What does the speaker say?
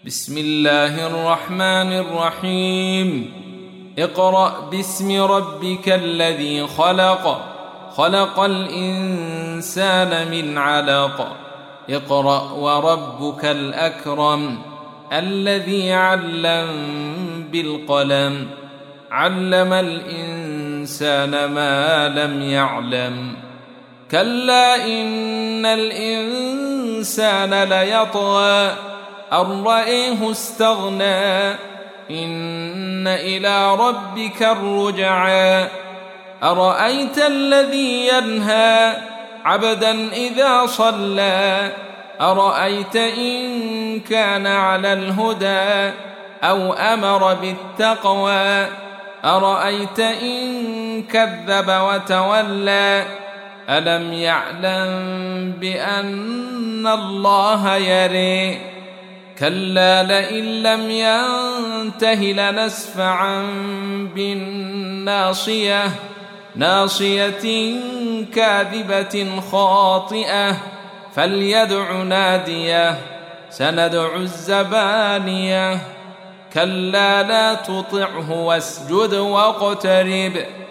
بسم الله الرحمن الرحيم. اقرأ باسم ربك الذي خلق، خلق الإنسان من علق. اقرأ وربك الأكرم الذي علم بالقلم، علم الإنسان ما لم يعلم. كلا إن الإنسان ليطغى أن رآه استغنى، إن إلى ربك الرجعى. أرأيت الذي ينهى عبدا إذا صلى، أرأيت إن كان على الهدى أو أمر بالتقوى، أرأيت إن كذب وتولى. ألم يعلم بأن الله يرى. كلا لئن لم ينته لنسفعا بالناصية، ناصية كاذبة خاطئة، فليدع ناديه سندع الزبانية. كلا لا تطعه واسجد واقترب.